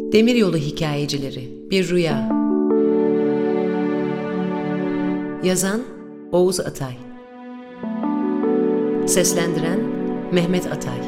Demiryolu Hikayecileri Bir Rüya. Yazan Oğuz Atay. Seslendiren Mehmet Atay.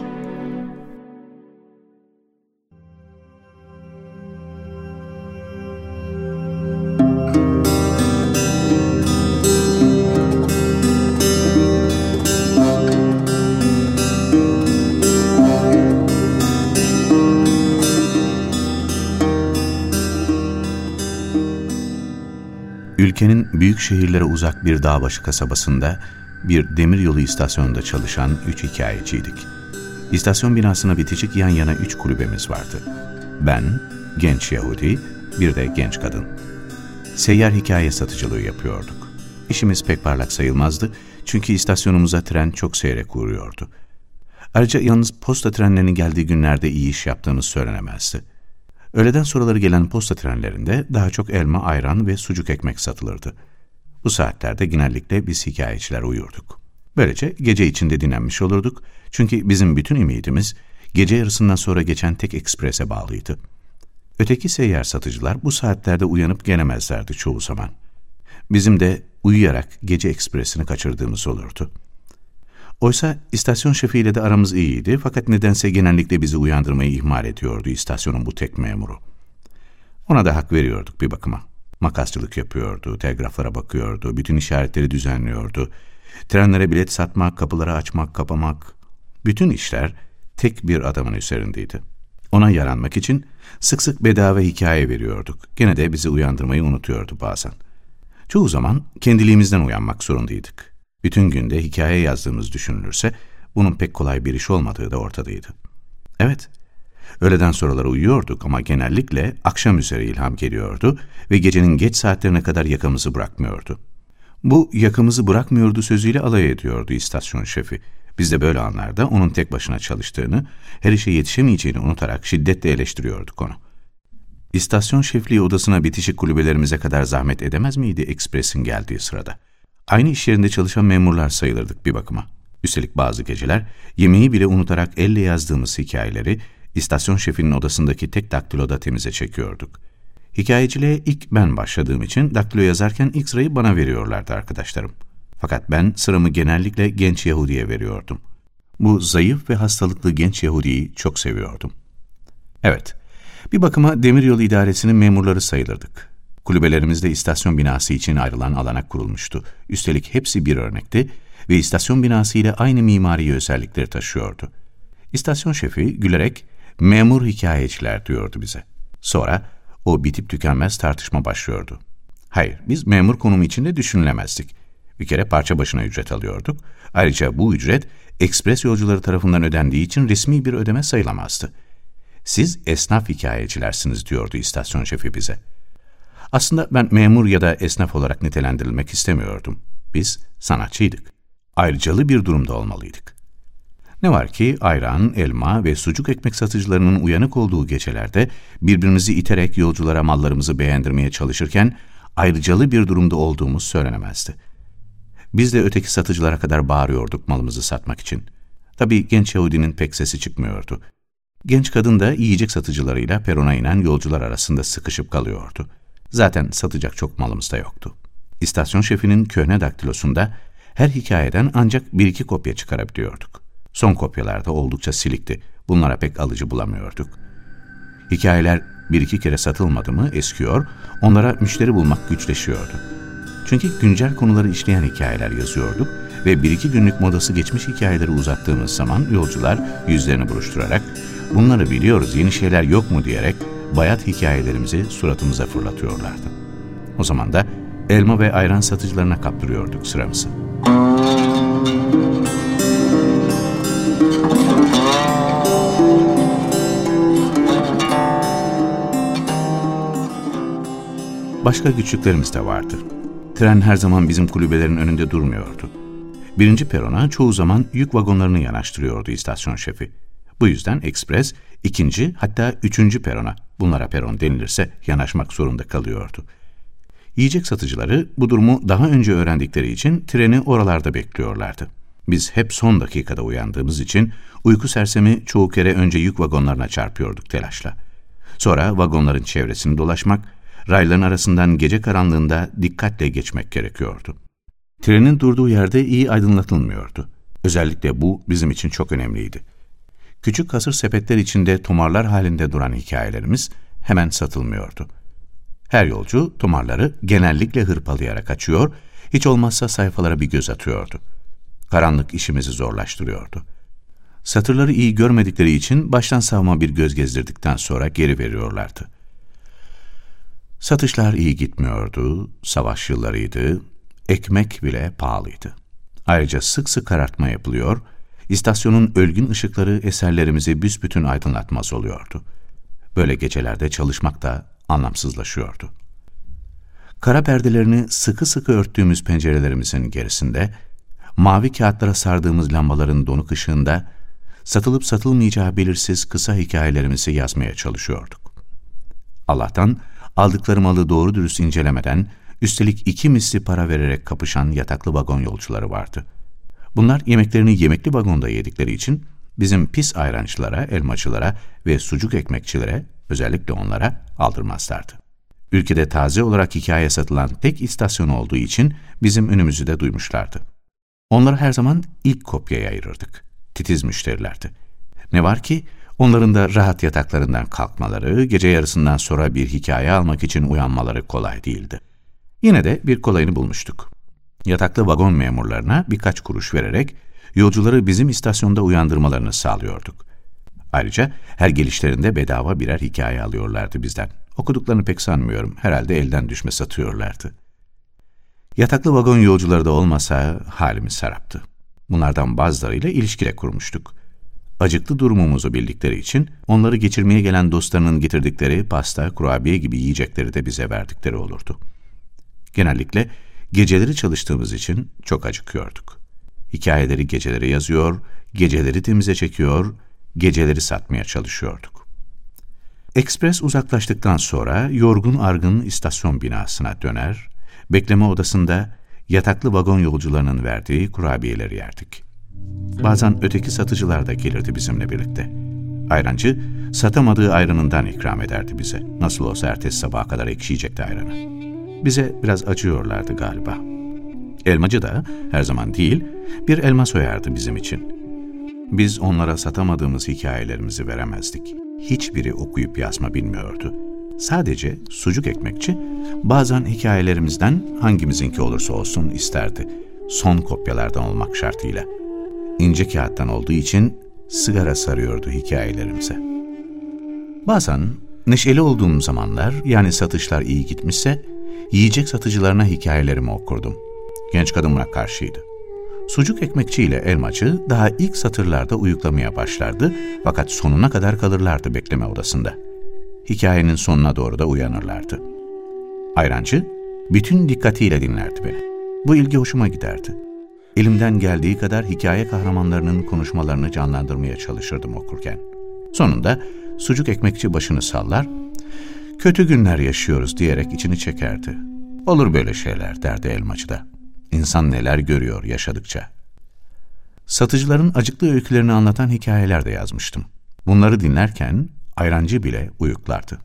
Ülkenin büyük şehirlere uzak bir dağbaşı kasabasında bir demiryolu istasyonunda çalışan 3 hikayeciydik. İstasyon binasına bitişik yan yana 3 kulübemiz vardı. Ben, genç Yahudi, bir de genç kadın. Seyyar hikaye satıcılığı yapıyorduk. İşimiz pek parlak sayılmazdı çünkü istasyonumuza tren çok seyrek uğruyordu. Ayrıca yalnız posta trenlerinin geldiği günlerde iyi iş yaptığımız söylenemezdi. Öğleden sonraları gelen posta trenlerinde daha çok elma, ayran ve sucuk ekmek satılırdı. Bu saatlerde genellikle biz hikayeciler uyurduk. Böylece gece içinde dinlenmiş olurduk çünkü bizim bütün ümidimiz gece yarısından sonra geçen tek eksprese bağlıydı. Öteki seyyar satıcılar bu saatlerde uyanıp gelemezlerdi çoğu zaman. Bizim de uyuyarak gece ekspresini kaçırdığımız olurdu. Oysa istasyon şefiyle de aramız iyiydi fakat nedense genellikle bizi uyandırmayı ihmal ediyordu istasyonun bu tek memuru. Ona da hak veriyorduk bir bakıma. Makasçılık yapıyordu, telgraflara bakıyordu, bütün işaretleri düzenliyordu. Trenlere bilet satmak, kapıları açmak, kapamak, bütün işler tek bir adamın üzerindeydi. Ona yaranmak için sık sık bedava hikaye veriyorduk. Gene de bizi uyandırmayı unutuyordu bazen. Çoğu zaman kendiliğimizden uyanmak zorundaydık. Bütün günde hikaye yazdığımız düşünülürse bunun pek kolay bir iş olmadığı da ortadaydı. Evet, öğleden sonraları uyuyorduk ama genellikle akşam üzeri ilham geliyordu ve gecenin geç saatlerine kadar yakamızı bırakmıyordu. Bu yakamızı bırakmıyordu sözüyle alay ediyordu istasyon şefi. Biz de böyle anlarda onun tek başına çalıştığını, her işe yetişemeyeceğini unutarak şiddetle eleştiriyorduk onu. İstasyon şefliği odasına bitişik kulübelerimize kadar zahmet edemez miydi ekspresin geldiği sırada? Aynı iş yerinde çalışan memurlar sayılırdık bir bakıma. Üstelik bazı geceler yemeği bile unutarak elle yazdığımız hikayeleri istasyon şefinin odasındaki tek daktiloda temize çekiyorduk. Hikayeciliğe ilk ben başladığım için daktilo yazarken ilk sırayı bana veriyorlardı arkadaşlarım. Fakat ben sıramı genellikle genç Yahudi'ye veriyordum. Bu zayıf ve hastalıklı genç Yahudi'yi çok seviyordum. Evet, bir bakıma demiryolu idaresinin memurları sayılırdık. Kulübelerimizde istasyon binası için ayrılan alana kurulmuştu. Üstelik hepsi bir örnekti ve istasyon binası ile aynı mimari özellikleri taşıyordu. İstasyon şefi gülerek memur hikayeciler diyordu bize. Sonra o bitip tükenmez tartışma başlıyordu. Hayır, biz memur konumu içinde düşünülemezdik. Bir kere parça başına ücret alıyorduk. Ayrıca bu ücret ekspres yolcuları tarafından ödendiği için resmi bir ödeme sayılamazdı. Siz esnaf hikayecilersiniz diyordu istasyon şefi bize. Aslında ben memur ya da esnaf olarak nitelendirilmek istemiyordum. Biz sanatçıydık. Ayrıcalı bir durumda olmalıydık. Ne var ki ayran, elma ve sucuk ekmek satıcılarının uyanık olduğu gecelerde birbirimizi iterek yolculara mallarımızı beğendirmeye çalışırken ayrıcalı bir durumda olduğumuz söylenemezdi. Biz de öteki satıcılara kadar bağırıyorduk malımızı satmak için. Tabii genç Yahudinin pek sesi çıkmıyordu. Genç kadın da yiyecek satıcılarıyla perona inen yolcular arasında sıkışıp kalıyordu. Zaten satacak çok malımız da yoktu. İstasyon şefinin köhne daktilosunda her hikayeden ancak 1-2 kopya çıkarabiliyorduk. Son kopyalarda oldukça silikti. Bunlara pek alıcı bulamıyorduk. Hikayeler 1-2 kere satılmadı mı eskiyor, onlara müşteri bulmak güçleşiyordu. Çünkü güncel konuları işleyen hikayeler yazıyorduk ve 1-2 günlük modası geçmiş hikayeleri uzattığımız zaman yolcular yüzlerini buruşturarak "Bunları biliyoruz, yeni şeyler yok mu?" diyerek bayat hikayelerimizi suratımıza fırlatıyorlardı. O zaman da elma ve ayran satıcılarına kaptırıyorduk sıramızı. Başka güçlüklerimiz de vardı. Tren her zaman bizim kulübelerin önünde durmuyordu. Birinci perona çoğu zaman yük vagonlarını yanaştırıyordu istasyon şefi. Bu yüzden ekspres ikinci hatta üçüncü perona, bunlara peron denilirse, yanaşmak zorunda kalıyordu. Yiyecek satıcıları bu durumu daha önce öğrendikleri için treni oralarda bekliyorlardı. Biz hep son dakikada uyandığımız için uyku sersemi çoğu kere önce yük vagonlarına çarpıyorduk telaşla. Sonra vagonların çevresini dolaşmak, rayların arasından gece karanlığında dikkatle geçmek gerekiyordu. Trenin durduğu yerde iyi aydınlatılmıyordu. Özellikle bu bizim için çok önemliydi. Küçük hasır sepetler içinde tomarlar halinde duran hikayelerimiz hemen satılmıyordu. Her yolcu tomarları genellikle hırpalayarak açıyor, hiç olmazsa sayfalara bir göz atıyordu. Karanlık işimizi zorlaştırıyordu. Satırları iyi görmedikleri için baştan savma bir göz gezdirdikten sonra geri veriyorlardı. Satışlar iyi gitmiyordu, savaş yıllarıydı, ekmek bile pahalıydı. Ayrıca sık sık karartma yapılıyor, istasyonun ölgün ışıkları eserlerimizi büsbütün aydınlatmaz oluyordu. Böyle gecelerde çalışmak da anlamsızlaşıyordu. Kara perdelerini sıkı sıkı örttüğümüz pencerelerimizin gerisinde, mavi kağıtlara sardığımız lambaların donuk ışığında, satılıp satılmayacağı belirsiz kısa hikayelerimizi yazmaya çalışıyorduk. Allah'tan aldıkları malı doğru dürüst incelemeden, üstelik 2 misli para vererek kapışan yataklı vagon yolcuları vardı. Bunlar yemeklerini yemekli vagonda yedikleri için bizim pis ayrancılara, elmacılara ve sucuk ekmekçilere, özellikle onlara aldırmazlardı. Ülkede taze olarak hikaye satılan tek istasyon olduğu için bizim önümüzü de duymuşlardı. Onları her zaman ilk kopyaya ayırırdık. Titiz müşterilerdi. Ne var ki onların da rahat yataklarından kalkmaları, gece yarısından sonra bir hikaye almak için uyanmaları kolay değildi. Yine de bir kolayını bulmuştuk. Yataklı vagon memurlarına birkaç kuruş vererek yolcuları bizim istasyonda uyandırmalarını sağlıyorduk. Ayrıca her gelişlerinde bedava birer hikaye alıyorlardı bizden. Okuduklarını pek sanmıyorum, herhalde elden düşme satıyorlardı. Yataklı vagon yolcuları da olmasa halimiz saraptı. Bunlardan bazılarıyla ilişkile kurmuştuk. Acıklı durumumuzu bildikleri için onları geçirmeye gelen dostlarının getirdikleri pasta, kurabiye gibi yiyecekleri de bize verdikleri olurdu. Genellikle geceleri çalıştığımız için çok acıkıyorduk. Hikayeleri geceleri yazıyor, geceleri temize çekiyor, geceleri satmaya çalışıyorduk. Ekspres uzaklaştıktan sonra yorgun argın istasyon binasına döner, bekleme odasında yataklı vagon yolcularının verdiği kurabiyeleri yerdik. Bazen öteki satıcılar da gelirdi bizimle birlikte. Ayrancı, satamadığı ayranından ikram ederdi bize. Nasıl olsa ertesi sabaha kadar ekşiyecekti ayranı. Bize biraz acıyorlardı galiba. Elmacı da, her zaman değil, bir elma soyardı bizim için. Biz onlara satamadığımız hikayelerimizi veremezdik. Hiçbiri okuyup yazma bilmiyordu. Sadece sucuk ekmekçi, bazen hikayelerimizden hangimizinki olursa olsun isterdi. Son kopyalardan olmak şartıyla. İnce kağıttan olduğu için sigara sarıyordu hikayelerimize. Bazen neşeli olduğum zamanlar, yani satışlar iyi gitmişse, yiyecek satıcılarına hikayelerimi okurdum. Genç kadın buna karşıydı. Sucuk ekmekçi ile elmacı daha ilk satırlarda uyuklamaya başlardı, fakat sonuna kadar kalırlardı bekleme odasında. Hikayenin sonuna doğru da uyanırlardı. Ayrancı, bütün dikkatiyle dinlerdi beni. Bu ilgi hoşuma giderdi. Elimden geldiği kadar hikaye kahramanlarının konuşmalarını canlandırmaya çalışırdım okurken. Sonunda sucuk ekmekçi başını sallar, "Kötü günler yaşıyoruz" diyerek içini çekerdi. "Olur böyle şeyler" derdi elmacı da. İnsan neler görüyor yaşadıkça. Satıcıların acıklı öykülerini anlatan hikayeler de yazmıştım. Bunları dinlerken ayrancı bile uyuklardı.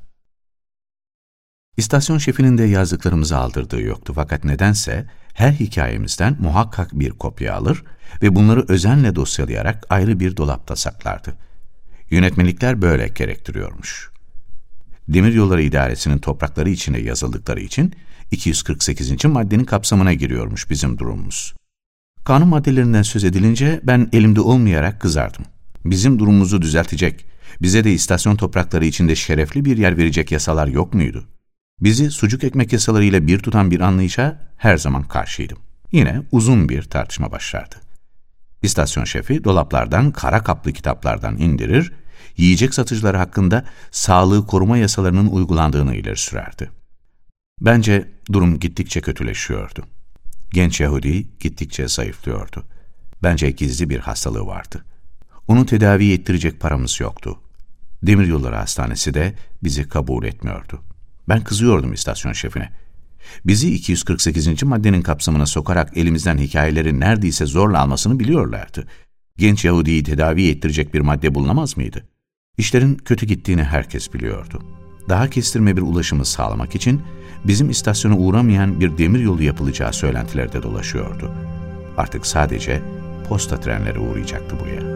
İstasyon şefinin de yazdıklarımızı aldırdığı yoktu, fakat nedense her hikayemizden muhakkak bir kopya alır ve bunları özenle dosyalayarak ayrı bir dolapta saklardı. Yönetmelikler böyle gerektiriyormuş. Demiryolları İdaresi'nin toprakları içine yazıldıkları için 248. maddenin kapsamına giriyormuş bizim durumumuz. Kanun maddelerinden söz edilince ben elimde olmayarak kızardım. Bizim durumumuzu düzeltecek, bize de istasyon toprakları içinde şerefli bir yer verecek yasalar yok muydu? Bizi sucuk ekmek yasalarıyla bir tutan bir anlayışa her zaman karşıydım. Yine uzun bir tartışma başlardı. İstasyon şefi dolaplardan, kara kaplı kitaplardan indirir, yiyecek satıcıları hakkında sağlığı koruma yasalarının uygulandığını ileri sürerdi. Bence durum gittikçe kötüleşiyordu. Genç Yahudi gittikçe zayıflıyordu. Bence gizli bir hastalığı vardı. Onu tedavi ettirecek paramız yoktu. Demiryolları Hastanesi de bizi kabul etmiyordu. Ben kızıyordum istasyon şefine. Bizi 248. maddenin kapsamına sokarak elimizden hikayeleri neredeyse zorla almasını biliyorlardı. Genç Yahudi'yi tedavi ettirecek bir madde bulunamaz mıydı? İşlerin kötü gittiğini herkes biliyordu. daha kestirme bir ulaşımı sağlamak için bizim istasyona uğramayan bir demiryolu yapılacağı söylentileri de dolaşıyordu. Artık sadece posta trenleri uğrayacaktı buraya.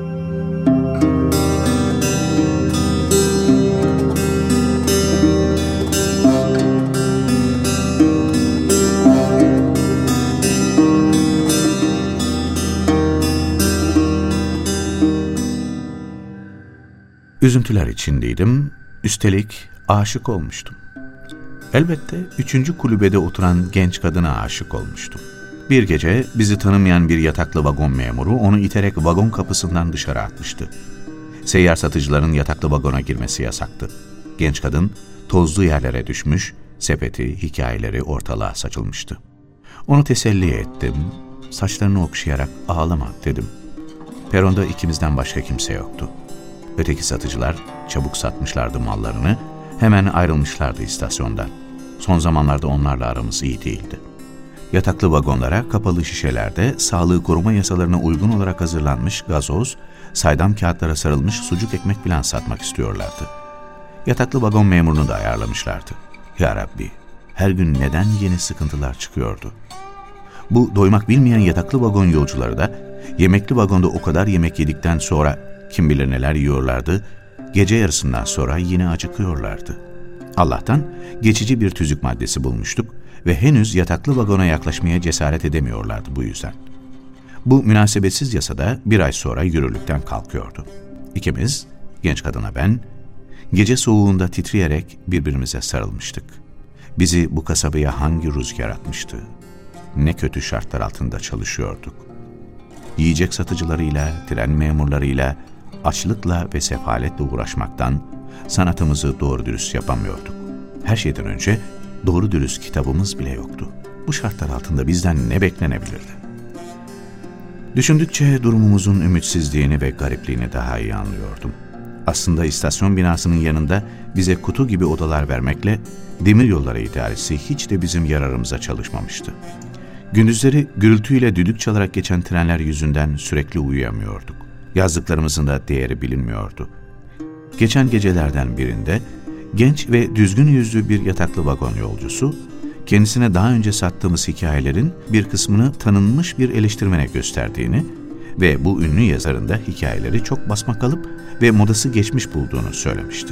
Üzüntüler içindeydim, üstelik aşık olmuştum. Elbette 3. kulübede oturan genç kadına aşık olmuştum. Bir gece bizi tanımayan bir yataklı vagon memuru onu iterek vagon kapısından dışarı atmıştı. Seyyar satıcıların yataklı vagona girmesi yasaktı. Genç kadın tozlu yerlere düşmüş, sepeti, hikayeleri ortalığa saçılmıştı. Onu teselli ettim, saçlarını okşayarak ağlama dedim. Peronda ikimizden başka kimse yoktu. Öteki satıcılar çabuk satmışlardı mallarını, hemen ayrılmışlardı istasyondan. Son zamanlarda onlarla aramız iyi değildi. Yataklı vagonlara kapalı şişelerde sağlığı koruma yasalarına uygun olarak hazırlanmış gazoz, saydam kağıtlara sarılmış sucuk ekmek filan satmak istiyorlardı. Yataklı vagon memurunu da ayarlamışlardı. Ya Rabbi, her gün neden yeni sıkıntılar çıkıyordu? Bu doymak bilmeyen yataklı vagon yolcuları da yemekli vagonda o kadar yemek yedikten sonra kim bilir neler yiyorlardı, gece yarısından sonra yine acıkıyorlardı. Allah'tan geçici bir tüzük maddesi bulmuştuk ve henüz yataklı vagona yaklaşmaya cesaret edemiyorlardı bu yüzden. Bu münasebetsiz yasada bir ay sonra yürürlükten kalkıyordu. İkimiz, genç kadına ben, gece soğuğunda titreyerek birbirimize sarılmıştık. Bizi bu kasabaya hangi rüzgar atmıştı? Ne kötü şartlar altında çalışıyorduk. Yiyecek satıcılarıyla, tren memurlarıyla, açlıkla ve sefaletle uğraşmaktan sanatımızı doğru dürüst yapamıyorduk. Her şeyden önce doğru dürüst kitabımız bile yoktu. Bu şartlar altında bizden ne beklenebilirdi? Düşündükçe durumumuzun ümitsizliğini ve garipliğini daha iyi anlıyordum. Aslında istasyon binasının yanında bize kutu gibi odalar vermekle demiryolları idaresi hiç de bizim yararımıza çalışmamıştı. Gündüzleri gürültüyle düdük çalarak geçen trenler yüzünden sürekli uyuyamıyorduk. Yazdıklarımızın da değeri bilinmiyordu. Geçen gecelerden birinde genç ve düzgün yüzlü bir yataklı vagon yolcusu, kendisine daha önce sattığımız hikayelerin bir kısmını tanınmış bir eleştirmene gösterdiğini ve bu ünlü yazarın da hikayeleri çok basmakalıp ve modası geçmiş bulduğunu söylemişti.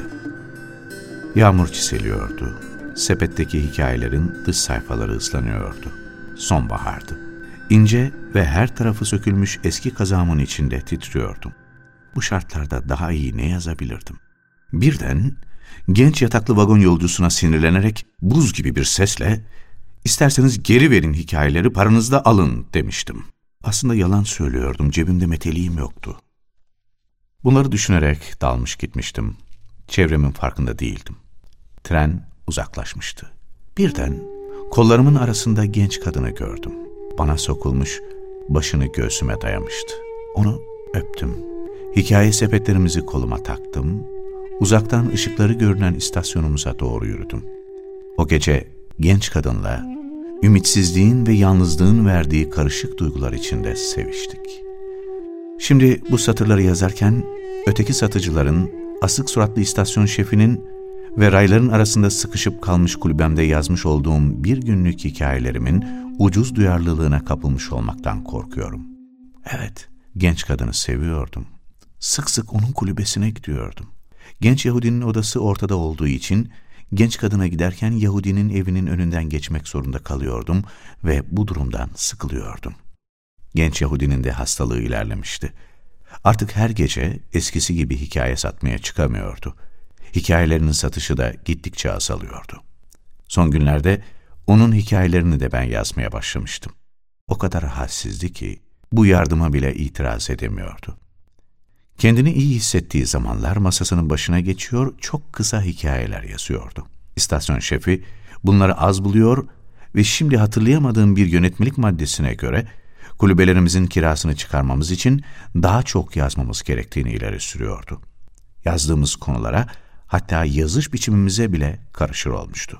Yağmur çiseliyordu. Sepetteki hikayelerin dış sayfaları ıslanıyordu. Sonbahardı. İnce ve her tarafı sökülmüş eski kazağımın içinde titriyordum. Bu şartlarda daha iyi ne yazabilirdim? Birden genç yataklı vagon yolcusuna sinirlenerek buz gibi bir sesle "İsterseniz geri verin hikayeleri, paranızı da alın" demiştim. Aslında yalan söylüyordum, cebimde meteliğim yoktu. Bunları düşünerek dalmış gitmiştim. Çevremin farkında değildim. Tren uzaklaşmıştı. Birden kollarımın arasında genç kadını gördüm. Bana sokulmuş, başını göğsüme dayamıştı. Onu öptüm. Hikaye sepetlerimizi koluma taktım. Uzaktan ışıkları görünen istasyonumuza doğru yürüdüm. O gece genç kadınla ümitsizliğin ve yalnızlığın verdiği karışık duygular içinde seviştik. Şimdi bu satırları yazarken öteki satıcıların, asık suratlı istasyon şefinin ve rayların arasında sıkışıp kalmış kulübemde yazmış olduğum bir günlük hikayelerimin ucuz duyarlılığına kapılmış olmaktan korkuyorum. Evet, genç kadını seviyordum. Sık sık onun kulübesine gidiyordum. Genç Yahudinin odası ortada olduğu için genç kadına giderken Yahudinin evinin önünden geçmek zorunda kalıyordum ve bu durumdan sıkılıyordum. Genç Yahudinin de hastalığı ilerlemişti. Artık her gece eskisi gibi hikaye satmaya çıkamıyordu. Hikayelerinin satışı da gittikçe azalıyordu. Son günlerde onun hikayelerini de ben yazmaya başlamıştım. O kadar halsizdi ki bu yardıma bile itiraz edemiyordu. Kendini iyi hissettiği zamanlar masasının başına geçiyor, çok kısa hikayeler yazıyordu. İstasyon şefi bunları az buluyor ve şimdi hatırlayamadığım bir yönetmelik maddesine göre kulübelerimizin kirasını çıkarmamız için daha çok yazmamız gerektiğini ileri sürüyordu. Yazdığımız konulara, hatta yazış biçimimize bile karışır olmuştu.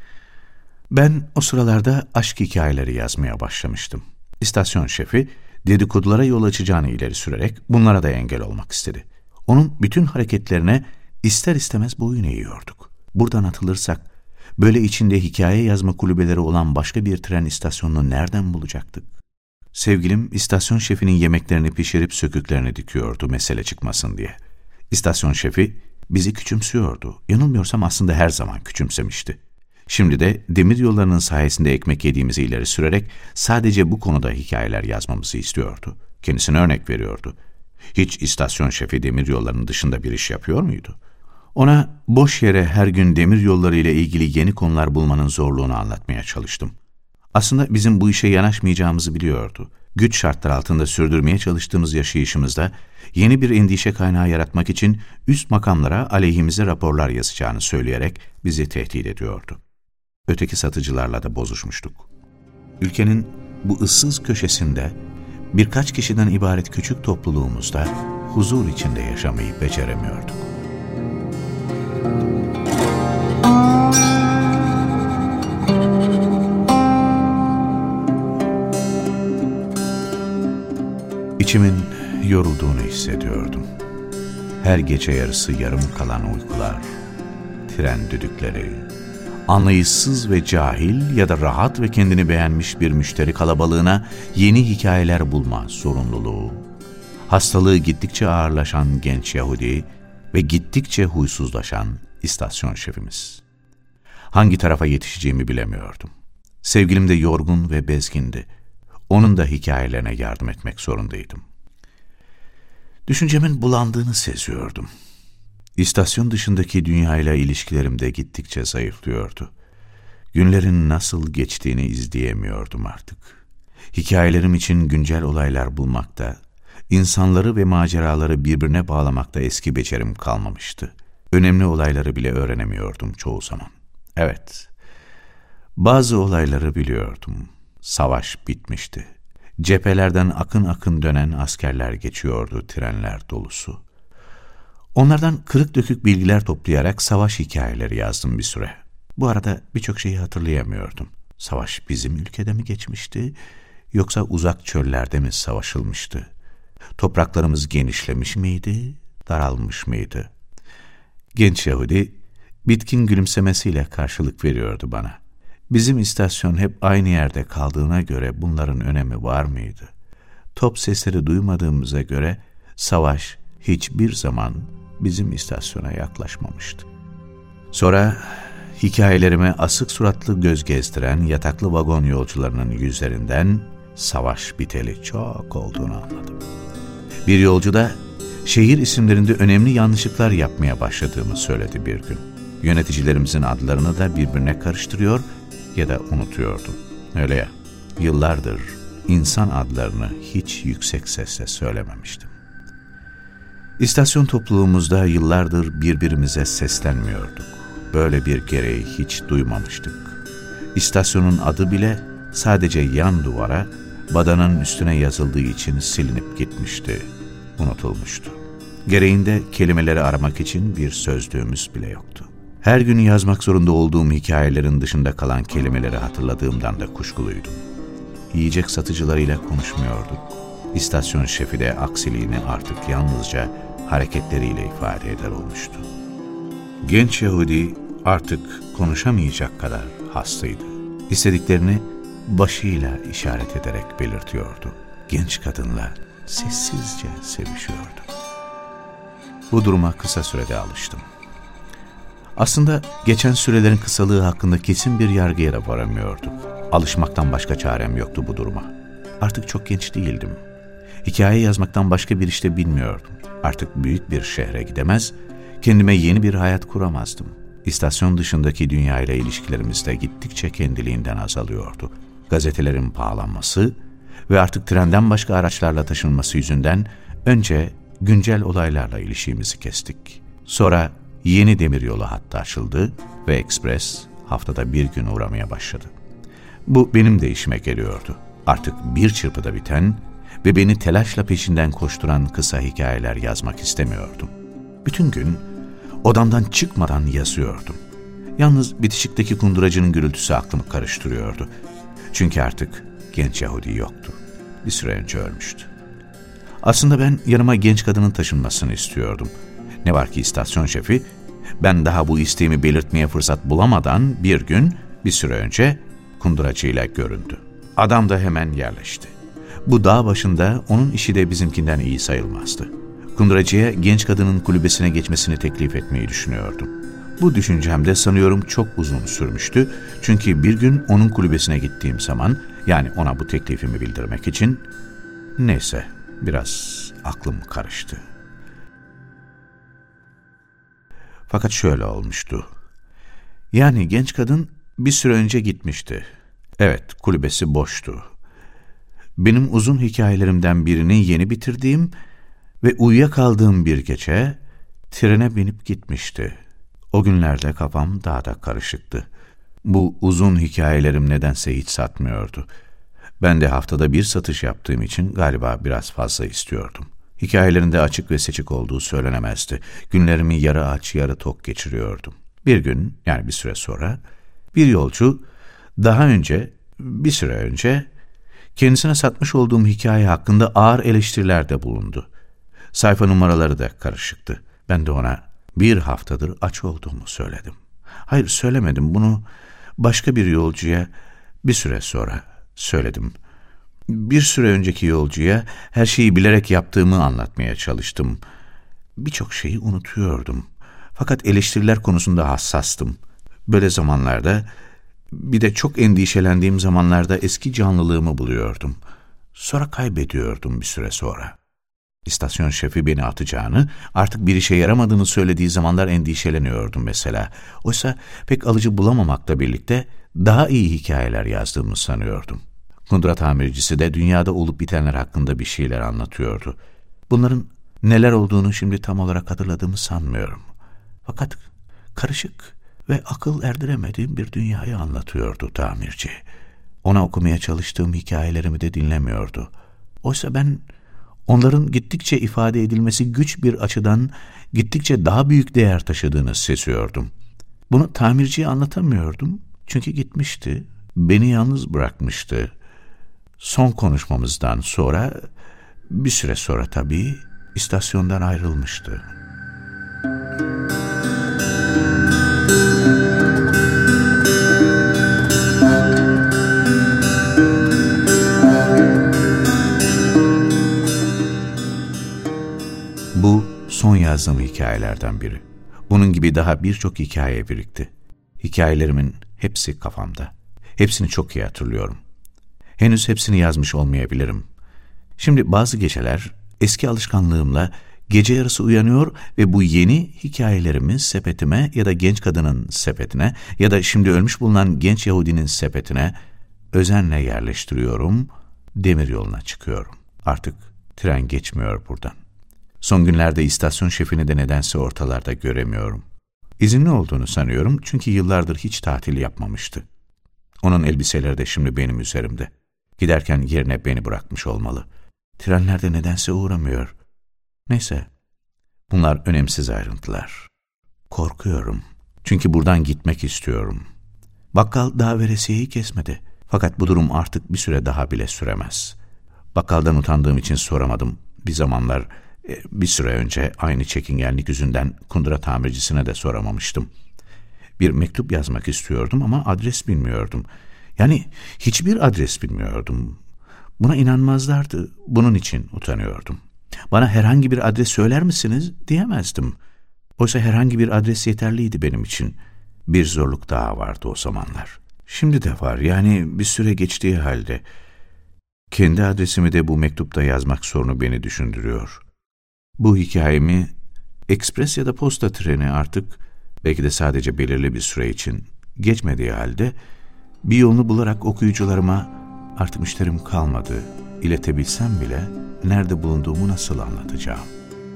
Ben o sıralarda aşk hikayeleri yazmaya başlamıştım. İstasyon şefi dedikodulara yol açacağını ileri sürerek bunlara da engel olmak istedi. Onun bütün hareketlerine ister istemez boyun eğiyorduk. Buradan atılırsak, böyle içinde hikaye yazma kulübeleri olan başka bir tren istasyonunu nereden bulacaktık? Sevgilim, istasyon şefinin yemeklerini pişirip söküklerini dikiyordu mesele çıkmasın diye. İstasyon şefi bizi küçümsüyordu. Yanılmıyorsam aslında her zaman küçümsemişti. Şimdi de demir yollarının sayesinde ekmek yediğimizi ileri sürerek sadece bu konuda hikayeler yazmamızı istiyordu. Kendisine örnek veriyordu. Hiç istasyon şefi demir yollarının dışında bir iş yapıyor muydu? Ona boş yere her gün demir yolları ile ilgili yeni konular bulmanın zorluğunu anlatmaya çalıştım. Aslında bizim bu işe yanaşmayacağımızı biliyordu. Güç şartlar altında sürdürmeye çalıştığımız yaşayışımızda yeni bir endişe kaynağı yaratmak için üst makamlara aleyhimize raporlar yazacağını söyleyerek bizi tehdit ediyordu. Öteki satıcılarla da bozuşmuştuk. Ülkenin bu ıssız köşesinde birkaç kişiden ibaret küçük topluluğumuzda huzur içinde yaşamayı beceremiyorduk. İçimin yorulduğunu hissediyordum. Her gece yarısı yarım kalan uykular, tren düdükleri, anlayışsız ve cahil ya da rahat ve kendini beğenmiş bir müşteri kalabalığına yeni hikayeler bulma zorunluluğu, hastalığı gittikçe ağırlaşan genç Yahudi ve gittikçe huysuzlaşan istasyon şefimiz. Hangi tarafa yetişeceğimi bilemiyordum. Sevgilim de yorgun ve bezgindi. Onun da hikayelerine yardım etmek zorundaydım. Düşüncemin bulandığını seziyordum. İstasyon dışındaki dünyayla ilişkilerim de gittikçe zayıflıyordu. Günlerin nasıl geçtiğini izleyemiyordum artık. Hikayelerim için güncel olaylar bulmakta, insanları ve maceraları birbirine bağlamakta eski becerim kalmamıştı. Önemli olayları bile öğrenemiyordum çoğu zaman. Evet, bazı olayları biliyordum. Savaş bitmişti. Cephelerden akın akın dönen askerler geçiyordu trenler dolusu. Onlardan kırık dökük bilgiler toplayarak savaş hikayeleri yazdım bir süre. Bu arada birçok şeyi hatırlayamıyordum. Savaş bizim ülkede mi geçmişti, yoksa uzak çöllerde mi savaşılmıştı? Topraklarımız genişlemiş miydi, daralmış mıydı? Genç Yahudi bitkin gülümsemesiyle karşılık veriyordu bana. Bizim istasyon hep aynı yerde kaldığına göre bunların önemi var mıydı? Top sesleri duymadığımıza göre savaş hiçbir zaman bizim istasyona yaklaşmamıştı. Sonra hikayelerime asık suratlı göz gezdiren yataklı vagon yolcularının yüzlerinden savaş biteli çok olduğunu anladım. Bir yolcu da şehir isimlerinde önemli yanlışlıklar yapmaya başladığımı söyledi bir gün. Yöneticilerimizin adlarını da birbirine karıştırıyor ya da unutuyordum. Öyle ya, yıllardır insan adlarını hiç yüksek sesle söylememiştim. İstasyon topluluğumuzda yıllardır birbirimize seslenmiyorduk. Böyle bir gereği hiç duymamıştık. İstasyonun adı bile sadece yan duvara, badanın üstüne yazıldığı için silinip gitmişti, unutulmuştu. Gereğinde kelimeleri aramak için bir sözlüğümüz bile yoktu. Her gün yazmak zorunda olduğum hikayelerin dışında kalan kelimeleri hatırladığımdan da kuşkuluydum. Yiyecek satıcılarıyla konuşmuyorduk. İstasyon şefi de aksiliğini artık yalnızca hareketleriyle ifade eder olmuştu. Genç Yahudi artık konuşamayacak kadar hastaydı. İstediklerini başıyla işaret ederek belirtiyordu. Genç kadınla sessizce sevişiyordu. Bu duruma kısa sürede alıştım. Aslında geçen sürelerin kısalığı hakkında kesin bir yargıya da varamıyorduk. Alışmaktan başka çarem yoktu bu duruma. Artık çok genç değildim. Hikaye yazmaktan başka bir işte bilmiyordum. Artık büyük bir şehre gidemez, kendime yeni bir hayat kuramazdım. İstasyon dışındaki dünyayla ilişkilerimiz de gittikçe kendiliğinden azalıyordu. Gazetelerin pahalanması ve artık trenden başka araçlarla taşınması yüzünden önce güncel olaylarla ilişkimizi kestik. Sonra yeni demiryolu hattı açıldı ve ekspres haftada bir gün uğramaya başladı. Bu benim de işime geliyordu. Artık bir çırpıda biten ve beni telaşla peşinden koşturan kısa hikayeler yazmak istemiyordum. Bütün gün odamdan çıkmadan yazıyordum. Yalnız bitişikteki kunduracının gürültüsü aklımı karıştırıyordu. Çünkü artık genç Yahudi yoktu. Bir süre önce ölmüştü. Aslında ben yanıma genç kadının taşınmasını istiyordum. Ne var ki istasyon şefi, Ben daha bu isteğimi belirtmeye fırsat bulamadan bir gün, bir süre önce kunduracıyla göründü. Adam da hemen yerleşti. Bu dağ başında onun işi de bizimkinden iyi sayılmazdı. Kunduracıya genç kadının kulübesine geçmesini teklif etmeyi düşünüyordum. Bu düşüncem de sanıyorum çok uzun sürmüştü. Çünkü bir gün onun kulübesine gittiğim zaman, yani ona bu teklifimi bildirmek için, neyse biraz aklım karıştı. Fakat şöyle olmuştu. Yani genç kadın bir süre önce gitmişti. Evet, kulübesi boştu. Benim uzun hikayelerimden birini yeni bitirdiğim ve uyuyakaldığım bir gece trene binip gitmişti. O günlerde kafam daha da karışıktı. Bu uzun hikayelerim nedense hiç satmıyordu. Ben de haftada bir satış yaptığım için galiba biraz fazla istiyordum. Hikayelerinde açık ve seçik olduğu söylenemezdi. Günlerimi yarı aç yarı tok geçiriyordum. Bir gün, yani bir süre sonra, bir yolcu daha önce, bir süre önce kendisine satmış olduğum hikaye hakkında ağır eleştirilerde bulundu. Sayfa numaraları da karışıktı. Ben de ona bir haftadır aç olduğumu söyledim. Hayır, söylemedim. Bunu başka bir yolcuya bir süre sonra söyledim. Bir süre önceki yolcuya her şeyi bilerek yaptığımı anlatmaya çalıştım. Birçok şeyi unutuyordum. Fakat eleştiriler konusunda hassastım. Böyle zamanlarda, bir de çok endişelendiğim zamanlarda eski canlılığımı buluyordum. Sonra kaybediyordum bir süre sonra. İstasyon şefi beni atacağını, artık bir işe yaramadığını söylediği zamanlar endişeleniyordum mesela. Oysa pek alıcı bulamamakla birlikte daha iyi hikayeler yazdığımı sanıyordum. Kundura tamircisi de dünyada olup bitenler hakkında bir şeyler anlatıyordu. Bunların neler olduğunu şimdi tam olarak hatırladığımı sanmıyorum. Fakat karışık ve akıl erdiremediğim bir dünyayı anlatıyordu tamirci. Ona okumaya çalıştığım hikayelerimi de dinlemiyordu. Oysa ben onların gittikçe ifade edilmesi güç bir açıdan gittikçe daha büyük değer taşıdığını seziyordum. Bunu tamirciye anlatamıyordum çünkü gitmişti, beni yalnız bırakmıştı. Son konuşmamızdan sonra, bir süre sonra tabii, istasyondan ayrılmıştı. Bu son yazdığım hikayelerden biri. Bunun gibi daha birçok hikaye birikti. Hikayelerimin hepsi kafamda. Hepsini çok iyi hatırlıyorum. Henüz hepsini yazmış olmayabilirim. Şimdi bazı geceler eski alışkanlığımla gece yarısı uyanıyor ve bu yeni hikayelerimi sepetime ya da genç kadının sepetine ya da şimdi ölmüş bulunan genç Yahudinin sepetine özenle yerleştiriyorum, demiryoluna çıkıyorum. Artık tren geçmiyor buradan. Son günlerde istasyon şefini de nedense ortalarda göremiyorum. İzinli olduğunu sanıyorum çünkü yıllardır hiç tatil yapmamıştı. Onun elbiseleri de şimdi benim üzerimde. Giderken yerine beni bırakmış olmalı. Trenlerde nedense uğramıyor. Neyse, bunlar önemsiz ayrıntılar. Korkuyorum. Çünkü buradan gitmek istiyorum. Bakkal daha veresiyeyi kesmedi. Fakat bu durum artık bir süre daha bile süremez. Bakkaldan utandığım için soramadım. Bir zamanlar, bir süre önce aynı çekingenlik yüzünden kundura tamircisine de soramamıştım. Bir mektup yazmak istiyordum ama adres bilmiyordum. Yani hiçbir adres bilmiyordum. Buna inanmazlardı. Bunun için utanıyordum. Bana herhangi bir adres söyler misiniz diyemezdim. Oysa herhangi bir adres yeterliydi benim için. Bir zorluk daha vardı o zamanlar. Şimdi de var, yani bir süre geçtiği halde. Kendi adresimi de bu mektupta yazmak sorunu beni düşündürüyor. Bu hikayemi ekspres ya da posta treni artık, belki de sadece belirli bir süre için geçmediği halde, bir yolunu bularak okuyucularıma artık müşterim kalmadı, iletebilsem bile nerede bulunduğumu nasıl anlatacağım?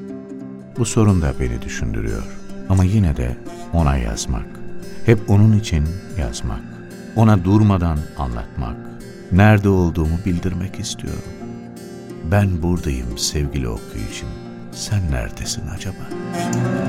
Bu sorun da beni düşündürüyor. Ama yine de ona yazmak, hep onun için yazmak, ona durmadan anlatmak, nerede olduğumu bildirmek istiyorum. Ben buradayım sevgili okuyucum, sen neredesin acaba?